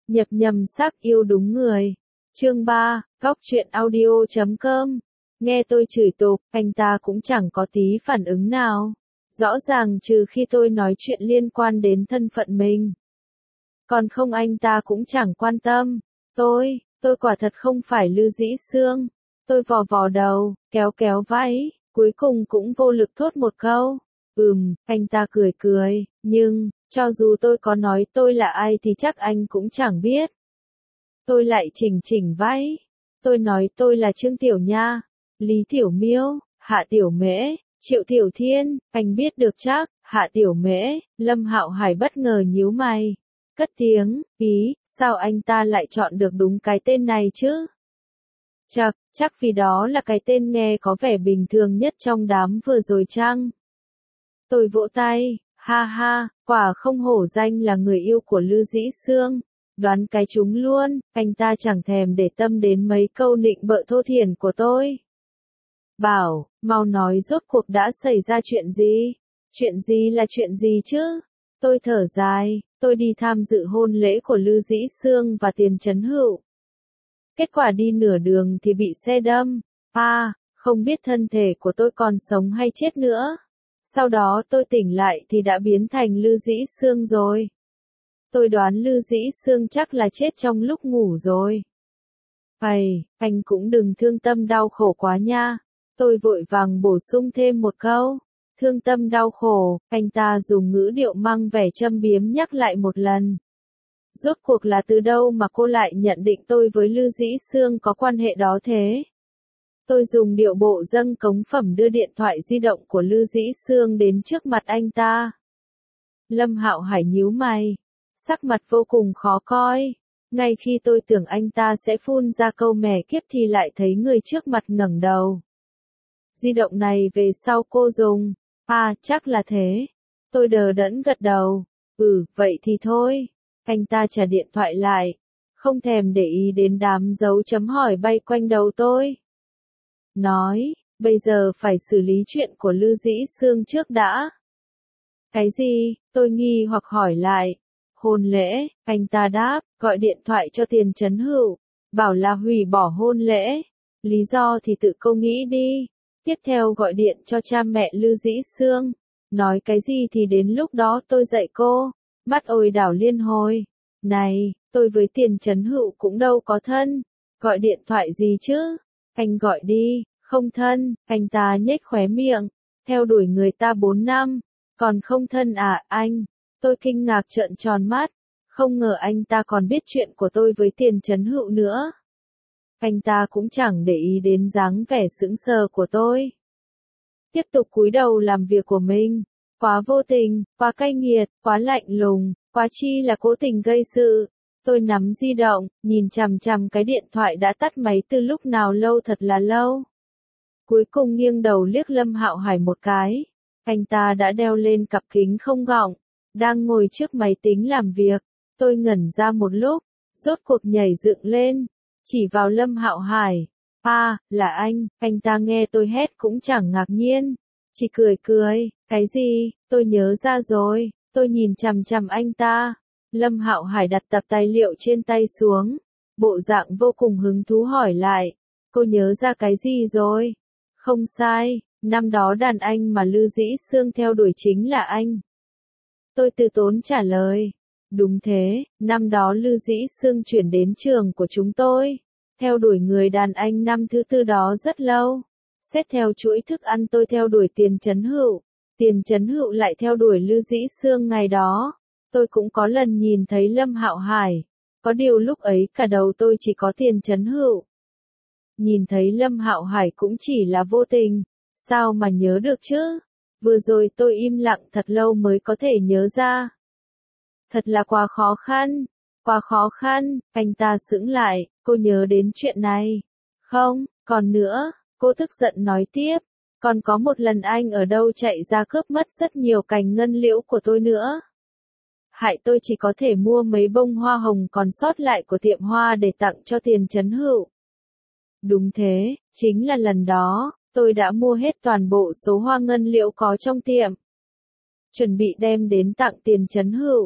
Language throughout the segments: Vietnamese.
Nhập nhầm sắc yêu đúng người. Chương 3, Góc truyện audio.com. Nghe tôi chửi tục, anh ta cũng chẳng có tí phản ứng nào. Rõ ràng trừ khi tôi nói chuyện liên quan đến thân phận mình. Còn không anh ta cũng chẳng quan tâm. Tôi quả thật không phải Lư Dĩ Sương. Tôi vò vò đầu, kéo kéo váy, cuối cùng cũng vô lực thốt một câu. Anh ta cười cười, nhưng, cho dù tôi có nói tôi là ai thì chắc anh cũng chẳng biết. Tôi lại chỉnh váy. Tôi nói tôi là Trương Tiểu Nha, Lý Tiểu Miêu, Hạ Tiểu Mễ, Triệu Tiểu Thiên, anh biết được chắc. Hạ Tiểu Mễ. Lâm Hạo Hải bất ngờ nhíu mày, cất tiếng, sao anh ta lại chọn được đúng cái tên này chứ? Chắc vì đó là cái tên nghe có vẻ bình thường nhất trong đám vừa rồi chăng? Tôi vỗ tay, ha ha, quả không hổ danh là người yêu của Lư Dĩ Sương. Đoán cái trúng luôn, anh ta chẳng thèm để tâm đến mấy câu nịnh bợ thô thiển của tôi. Bảo, mau nói rốt cuộc đã xảy ra chuyện gì? Chuyện gì là chuyện gì chứ? Tôi thở dài, tôi đi tham dự hôn lễ của Lư Dĩ Sương và Tiền Chấn Hữu. Kết quả đi nửa đường thì bị xe đâm. Không biết thân thể của tôi còn sống hay chết nữa. Sau đó tôi tỉnh lại thì đã biến thành Lư Dĩ Sương rồi. Tôi đoán Lư Dĩ Sương chắc là chết trong lúc ngủ rồi. Anh cũng đừng thương tâm đau khổ quá nha. Tôi vội vàng bổ sung thêm một câu. Thương tâm đau khổ, anh ta dùng ngữ điệu mang vẻ châm biếm nhắc lại một lần. Rốt cuộc là từ đâu mà cô lại nhận định tôi với Lư Dĩ Sương có quan hệ đó thế? Tôi dùng điệu bộ dâng cống phẩm đưa điện thoại di động của Lư Dĩ Sương đến trước mặt anh ta. Lâm Hạo Hải nhíu mày, sắc mặt vô cùng khó coi. Ngay khi tôi tưởng anh ta sẽ phun ra câu mẻ kiếp thì lại thấy người trước mặt ngẩng đầu. Di động này về sau cô dùng. Chắc là thế. Tôi đờ đẫn gật đầu. Vậy thì thôi. Anh ta trả điện thoại lại, không thèm để ý đến đám dấu chấm hỏi bay quanh đầu tôi. Nói, bây giờ phải xử lý chuyện của Lư Dĩ Sương trước đã. Cái gì? Tôi nghi hoặc hỏi lại. Hôn lễ, anh ta đáp, gọi điện thoại cho Tiền Chấn Hữu, bảo là hủy bỏ hôn lễ. Lý do thì tự cô nghĩ đi. Tiếp theo gọi điện cho cha mẹ Lư Dĩ Sương. Nói cái gì thì đến lúc đó tôi dạy cô. Mắt ôi đảo liên hồi. Này, tôi với Tiền Chấn Hữu cũng đâu có thân. Gọi điện thoại gì chứ? Anh gọi đi, không thân. Anh ta nhếch khóe miệng. Theo đuổi người ta 4 năm. Còn không thân à, anh? Tôi kinh ngạc trợn tròn mắt. Không ngờ anh ta còn biết chuyện của tôi với Tiền Chấn Hữu nữa. Anh ta cũng chẳng để ý đến dáng vẻ sững sờ của tôi. Tiếp tục cúi đầu làm việc của mình. Quá vô tình, quá cay nghiệt, quá lạnh lùng, quá chi là cố tình gây sự. Tôi nắm di động, nhìn chằm chằm cái điện thoại đã tắt máy từ lúc nào lâu thật là lâu. Cuối cùng nghiêng đầu liếc Lâm Hạo Hải một cái. Anh ta đã đeo lên cặp kính không gọng, đang ngồi trước máy tính làm việc. Tôi ngẩn ra một lúc, rốt cuộc nhảy dựng lên, chỉ vào Lâm Hạo Hải. Là anh ta nghe tôi hét cũng chẳng ngạc nhiên, chỉ cười cười. Cái gì? Tôi nhớ ra rồi. Tôi nhìn chằm chằm anh ta. Lâm Hạo Hải đặt tập tài liệu trên tay xuống, bộ dạng vô cùng hứng thú hỏi lại. Cô nhớ ra cái gì rồi? Không sai, năm đó đàn anh mà Lư Dĩ Sương theo đuổi chính là anh. Tôi từ tốn trả lời. Đúng thế, năm đó Lư Dĩ Sương chuyển đến trường của chúng tôi, theo đuổi người đàn anh năm thứ tư đó rất lâu. Xét theo chuỗi thức ăn tôi theo đuổi Tiền Chấn Hữu, Tiền Chấn Hữu lại theo đuổi Lư Dĩ Sương ngày đó. Tôi cũng có lần nhìn thấy Lâm Hạo Hải, có điều lúc ấy cả đầu tôi chỉ có Tiền Chấn Hữu. Nhìn thấy Lâm Hạo Hải cũng chỉ là vô tình, sao mà nhớ được chứ? Vừa rồi tôi im lặng thật lâu mới có thể nhớ ra. Thật là quá khó khăn, anh ta sững lại, cô nhớ đến chuyện này. Không, còn nữa, cô tức giận nói tiếp, còn có một lần anh ở đâu chạy ra cướp mất rất nhiều cành ngân liễu của tôi nữa. Hại tôi chỉ có thể mua mấy bông hoa hồng còn sót lại của tiệm hoa để tặng cho Tiền Chấn Hữu. Đúng thế, chính là lần đó, tôi đã mua hết toàn bộ số hoa ngân liễu có trong tiệm. Chuẩn bị đem đến tặng Tiền Chấn Hữu.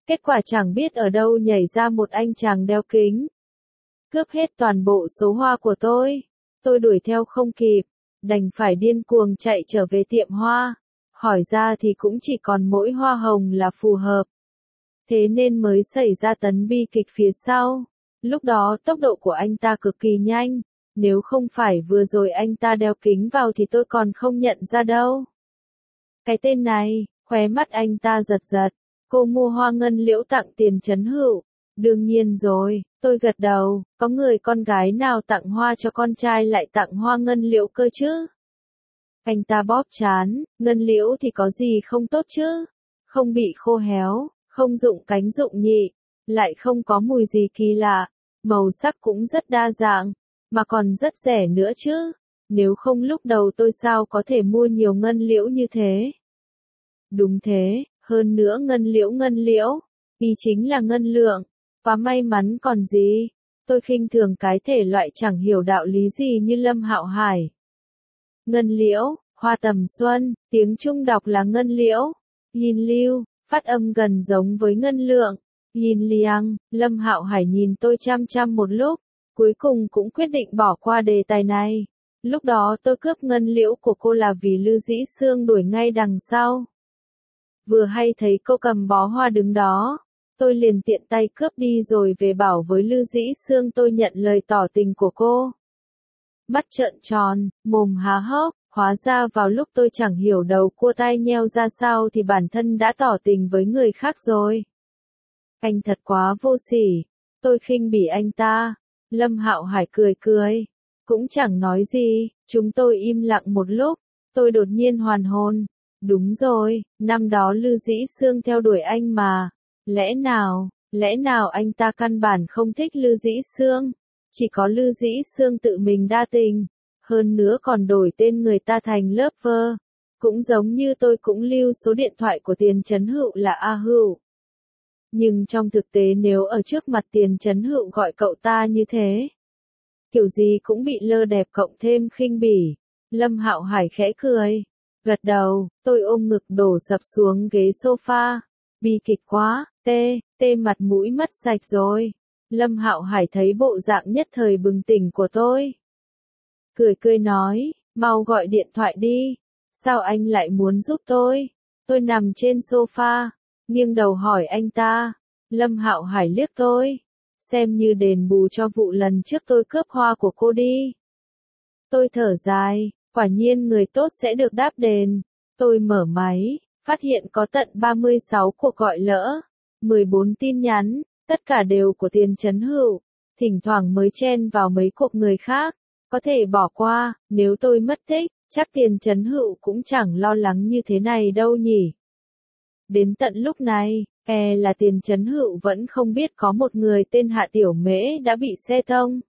Kết quả chẳng biết ở đâu nhảy ra một anh chàng đeo kính. Cướp hết toàn bộ số hoa của tôi. Tôi đuổi theo không kịp, đành phải điên cuồng chạy trở về tiệm hoa. Hỏi ra thì cũng chỉ còn mỗi hoa hồng là phù hợp. Thế nên mới xảy ra tấn bi kịch phía sau. Lúc đó tốc độ của anh ta cực kỳ nhanh. Nếu không phải vừa rồi anh ta đeo kính vào thì tôi còn không nhận ra đâu. Cái tên này, khóe mắt anh ta giật giật. Cô mua hoa ngân liễu tặng tiền Trấn Hữu. Đương nhiên rồi, tôi gật đầu, có người con gái nào tặng hoa cho con trai lại tặng hoa ngân liễu cơ chứ? Anh ta bóp trán, ngân liễu thì có gì không tốt chứ? Không bị khô héo, không rụng cánh rụng nhị, lại không có mùi gì kỳ lạ, màu sắc cũng rất đa dạng, mà còn rất rẻ nữa chứ. Nếu không lúc đầu tôi sao có thể mua nhiều ngân liễu như thế? Đúng thế, hơn nữa ngân liễu, ý chính là ngân lượng, và may mắn còn gì. Tôi khinh thường cái thể loại chẳng hiểu đạo lý gì như Lâm Hạo Hải. Ngân liễu, hoa tầm xuân, tiếng Trung đọc là ngân liễu. Yin lưu, phát âm gần giống với ngân lượng. Yin liang, Lâm Hạo Hải nhìn tôi chăm chăm một lúc, cuối cùng cũng quyết định bỏ qua đề tài này. Lúc đó tôi cướp ngân liễu của cô là vì Lư Dĩ Sương đuổi ngay đằng sau. Vừa hay thấy cô cầm bó hoa đứng đó, tôi liền tiện tay cướp đi rồi về bảo với Lư Dĩ Sương tôi nhận lời tỏ tình của cô. Mắt trợn tròn, mồm há hốc, hóa ra vào lúc tôi chẳng hiểu đầu cua tai nheo ra sao thì bản thân đã tỏ tình với người khác rồi. Anh thật quá vô sỉ, tôi khinh bỉ anh ta. Lâm Hạo Hải cười cười, cũng chẳng nói gì, chúng tôi im lặng một lúc, tôi đột nhiên hoàn hồn. Đúng rồi, năm đó Lư Dĩ Sương theo đuổi anh mà. Lẽ nào anh ta căn bản không thích Lư Dĩ Sương? Chỉ có Lư Dĩ Sương tự mình đa tình. Hơn nữa còn đổi tên người ta thành Lover. Cũng giống như tôi cũng lưu số điện thoại của Tiền Trấn Hữu là A Hữu. Nhưng trong thực tế nếu ở trước mặt Tiền Trấn Hữu gọi cậu ta như thế, kiểu gì cũng bị lơ đẹp cộng thêm khinh bỉ. Lâm Hạo Hải khẽ cười. Gật đầu, tôi ôm ngực đổ sập xuống ghế sofa. Bi kịch quá, tê mặt mũi mất sạch rồi. Lâm Hạo Hải thấy bộ dạng nhất thời bừng tỉnh của tôi. Cười nói, mau gọi điện thoại đi. Sao anh lại muốn giúp tôi? Tôi nằm trên sofa, nghiêng đầu hỏi anh ta. Lâm Hạo Hải liếc tôi. Xem như đền bù cho vụ lần trước tôi cướp hoa của cô đi. Tôi thở dài. Quả nhiên người tốt sẽ được đáp đền. Tôi mở máy, phát hiện có tận 36 cuộc gọi lỡ, 14 tin nhắn, tất cả đều của Tiền Trấn Hữu, thỉnh thoảng mới chen vào mấy cuộc người khác. Có thể bỏ qua, nếu tôi mất tích, chắc Tiền Trấn Hữu cũng chẳng lo lắng như thế này đâu nhỉ. Đến tận lúc này, là Tiền Trấn Hữu vẫn không biết có một người tên Hạ Tiểu Mễ đã bị xe tông.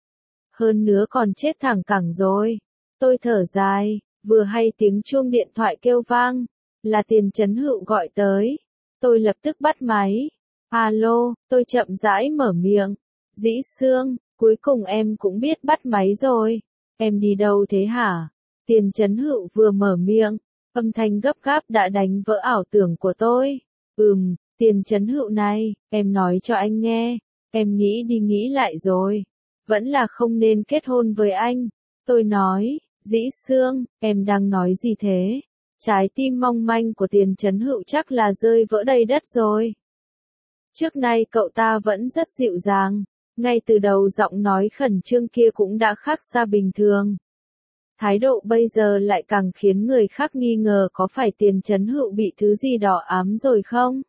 Hơn nữa còn chết thẳng cẳng rồi. Tôi thở dài, vừa hay tiếng chuông điện thoại kêu vang, là Tiền Trấn Hữu gọi tới. Tôi lập tức bắt máy. Alo, tôi chậm rãi mở miệng. Dĩ Sương, cuối cùng em cũng biết bắt máy rồi. Em đi đâu thế hả? Tiền Trấn Hữu vừa mở miệng, âm thanh gấp gáp đã đánh vỡ ảo tưởng của tôi. Tiền Trấn Hữu này, em nói cho anh nghe, em nghĩ đi nghĩ lại rồi. Vẫn là không nên kết hôn với anh. Tôi nói. Dĩ Sương, em đang nói gì thế? Trái tim mong manh của Tiền Trấn Hữu chắc là rơi vỡ đầy đất rồi. Trước nay cậu ta vẫn rất dịu dàng, ngay từ đầu giọng nói khẩn trương kia cũng đã khác xa bình thường. Thái độ bây giờ lại càng khiến người khác nghi ngờ có phải Tiền Trấn Hữu bị thứ gì đó ám rồi không?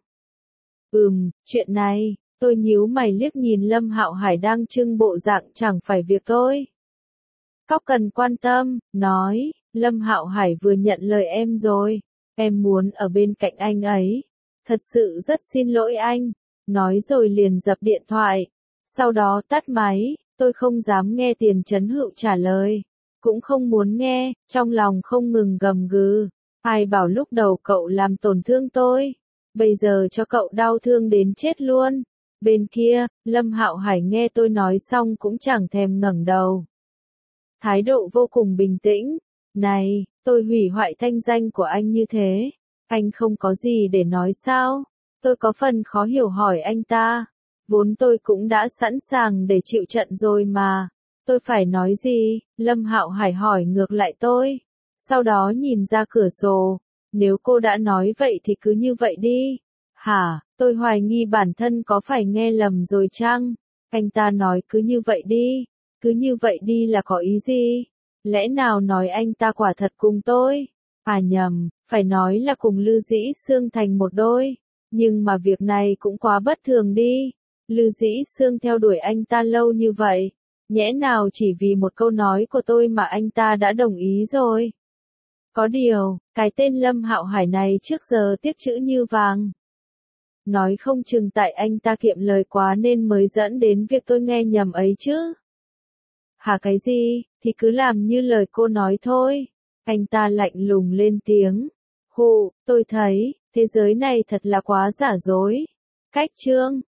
Chuyện này, tôi nhíu mày liếc nhìn Lâm Hạo Hải đang trưng bộ dạng chẳng phải việc tôi. Cóc cần quan tâm, nói, Lâm Hạo Hải vừa nhận lời em rồi, em muốn ở bên cạnh anh ấy. Thật sự rất xin lỗi anh, nói rồi liền dập điện thoại. Sau đó tắt máy, tôi không dám nghe Tiền Trấn Hữu trả lời, cũng không muốn nghe, trong lòng không ngừng gầm gừ. Ai bảo lúc đầu cậu làm tổn thương tôi, bây giờ cho cậu đau thương đến chết luôn. Bên kia, Lâm Hạo Hải nghe tôi nói xong cũng chẳng thèm ngẩng đầu. Thái độ vô cùng bình tĩnh. Này, tôi hủy hoại thanh danh của anh như thế. Anh không có gì để nói sao? Tôi có phần khó hiểu hỏi anh ta. Vốn tôi cũng đã sẵn sàng để chịu trận rồi mà. Tôi phải nói gì? Lâm Hạo Hải hỏi ngược lại tôi. Sau đó nhìn ra cửa sổ. Nếu cô đã nói vậy thì cứ như vậy đi. Hả? Tôi hoài nghi bản thân có phải nghe lầm rồi chăng? Anh ta nói cứ như vậy đi. Cứ như vậy đi là có ý gì? Lẽ nào nói anh ta quả thật cùng tôi? À nhầm, phải nói là cùng Lư Dĩ Sương thành một đôi. Nhưng mà việc này cũng quá bất thường đi. Lư Dĩ Sương theo đuổi anh ta lâu như vậy. Nhẽ nào chỉ vì một câu nói của tôi mà anh ta đã đồng ý rồi. Có điều, cái tên Lâm Hạo Hải này trước giờ tiếc chữ như vàng. Nói không chừng tại anh ta kiệm lời quá nên mới dẫn đến việc tôi nghe nhầm ấy chứ. Hả cái gì, thì cứ làm như lời cô nói thôi. Anh ta lạnh lùng lên tiếng. Hụ, tôi thấy, thế giới này thật là quá giả dối. Cách chương